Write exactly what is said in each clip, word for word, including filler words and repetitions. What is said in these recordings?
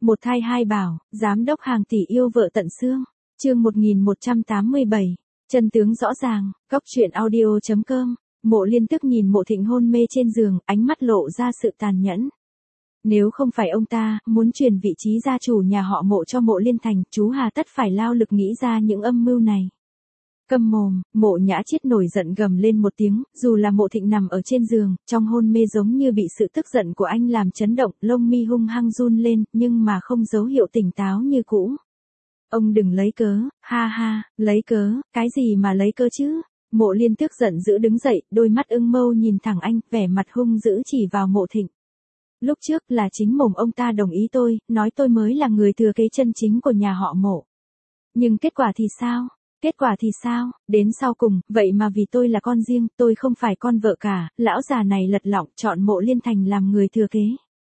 Một thai hai bảo, giám đốc hàng tỷ yêu vợ tận xương. Chương một nghìn một trăm tám mươi bảy. Chân tướng rõ ràng, Cóc truyện audio chấm com. Mộ Liên tức nhìn Mộ Thịnh hôn mê trên giường, ánh mắt lộ ra sự tàn nhẫn. Nếu không phải ông ta muốn truyền vị trí gia chủ nhà họ Mộ cho Mộ Liên Thành, chú hà tất phải lao lực nghĩ ra những âm mưu này. Câm mồm, Mộ Nhã Chiết nổi giận gầm lên một tiếng, dù là Mộ Thịnh nằm ở trên giường, trong hôn mê giống như bị sự tức giận của anh làm chấn động, lông mi hung hăng run lên, nhưng mà không dấu hiệu tỉnh táo như cũ. Ông đừng lấy cớ, ha ha, lấy cớ, cái gì mà lấy cớ chứ? Mộ Liên tức giận dữ đứng dậy, đôi mắt ưng mâu nhìn thẳng anh, vẻ mặt hung dữ chỉ vào Mộ Thịnh. Lúc trước là chính mồm ông ta đồng ý tôi, nói tôi mới là người thừa kế chân chính của nhà họ Mộ. Nhưng kết quả thì sao? Kết quả thì sao? Đến sau cùng, vậy mà vì tôi là con riêng, tôi không phải con vợ cả, lão già này lật lọng chọn Mộ Liên Thành làm người thừa kế.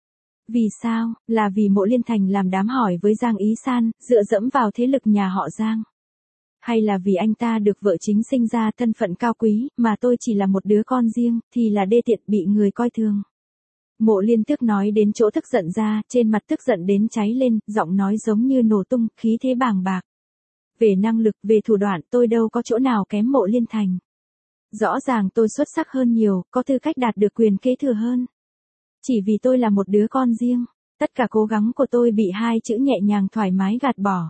Vì sao? Là vì Mộ Liên Thành làm đám hỏi với Giang Ý San, dựa dẫm vào thế lực nhà họ Giang. Hay là vì anh ta được vợ chính sinh ra thân phận cao quý, mà tôi chỉ là một đứa con riêng, thì là đê tiện bị người coi thường. Mộ Liên tức nói đến chỗ tức giận ra, trên mặt tức giận đến cháy lên, giọng nói giống như nổ tung, khí thế bàng bạc. Về năng lực, về thủ đoạn, tôi đâu có chỗ nào kém Mộ Liên Thành. Rõ ràng tôi xuất sắc hơn nhiều, có tư cách đạt được quyền kế thừa hơn. Chỉ vì tôi là một đứa con riêng, tất cả cố gắng của tôi bị hai chữ nhẹ nhàng thoải mái gạt bỏ.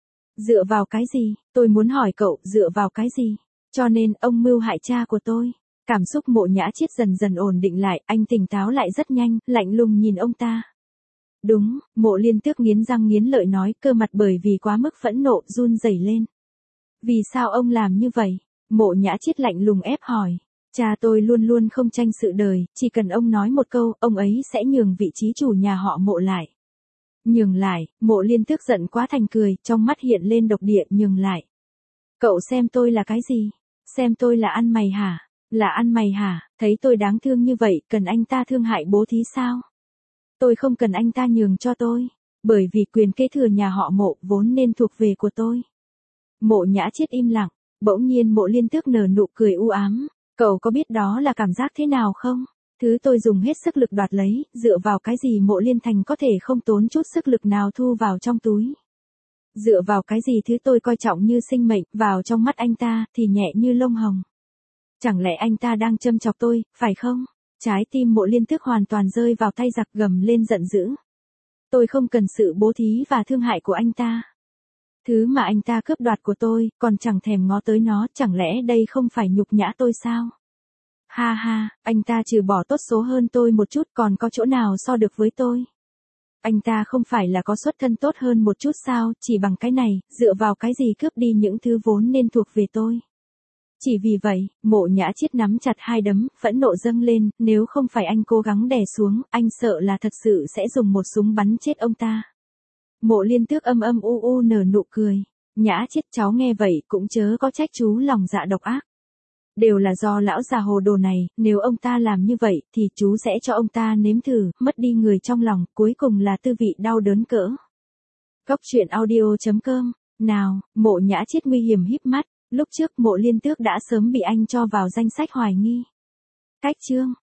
Dựa vào cái gì? Tôi muốn hỏi cậu, dựa vào cái gì? Cho nên, ông mưu hại cha của tôi. Cảm xúc Mộ Nhã Chiết dần dần ổn định lại, anh tỉnh táo lại rất nhanh, lạnh lùng nhìn ông ta. Đúng, Mộ Liên Tước nghiến răng nghiến lợi nói, cơ mặt bởi vì quá mức phẫn nộ, run rẩy lên. Vì sao ông làm như vậy? Mộ Nhã Chiết lạnh lùng ép hỏi. Cha tôi luôn luôn không tranh sự đời, chỉ cần ông nói một câu, ông ấy sẽ nhường vị trí chủ nhà họ Mộ lại. Nhường lại, Mộ Liên Tước giận quá thành cười, trong mắt hiện lên độc địa, nhường lại. Cậu xem tôi là cái gì? Xem tôi là ăn mày hả? Là ăn mày hả? Thấy tôi đáng thương như vậy, cần anh ta thương hại bố thí sao? Tôi không cần anh ta nhường cho tôi, bởi vì quyền kế thừa nhà họ Mộ vốn nên thuộc về của tôi. Mộ Nhã Chiết im lặng, bỗng nhiên Mộ Liên Tước nở nụ cười u ám. Cậu có biết đó là cảm giác thế nào không? Thứ tôi dùng hết sức lực đoạt lấy, dựa vào cái gì Mộ Liên Thành có thể không tốn chút sức lực nào thu vào trong túi? Dựa vào cái gì thứ tôi coi trọng như sinh mệnh, vào trong mắt anh ta, thì nhẹ như lông hồng? Chẳng lẽ anh ta đang châm chọc tôi, phải không? Trái tim Mộ Liên Tước hoàn toàn rơi vào tay giặc, gầm lên giận dữ. Tôi không cần sự bố thí và thương hại của anh ta. Thứ mà anh ta cướp đoạt của tôi, còn chẳng thèm ngó tới nó, chẳng lẽ đây không phải nhục nhã tôi sao? Ha ha, anh ta trừ bỏ tốt số hơn tôi một chút, còn có chỗ nào so được với tôi? Anh ta không phải là có xuất thân tốt hơn một chút sao, chỉ bằng cái này, dựa vào cái gì cướp đi những thứ vốn nên thuộc về tôi? Chỉ vì vậy, Mộ Nhã Chiết nắm chặt hai đấm, phẫn nộ dâng lên, nếu không phải anh cố gắng đè xuống, anh sợ là thật sự sẽ dùng một súng bắn chết ông ta. Mộ Liên Tước âm âm u u nở nụ cười. Nhã Chiết, cháu nghe vậy cũng chớ có trách chú lòng dạ độc ác. Đều là do lão già hồ đồ này, nếu ông ta làm như vậy, thì chú sẽ cho ông ta nếm thử, mất đi người trong lòng, cuối cùng là tư vị đau đớn cỡ. Cóc truyện audio chấm com. Nào, Mộ Nhã Chiết nguy hiểm híp mắt. Lúc trước Mộ Liên Tước đã sớm bị anh cho vào danh sách hoài nghi. Cách chương.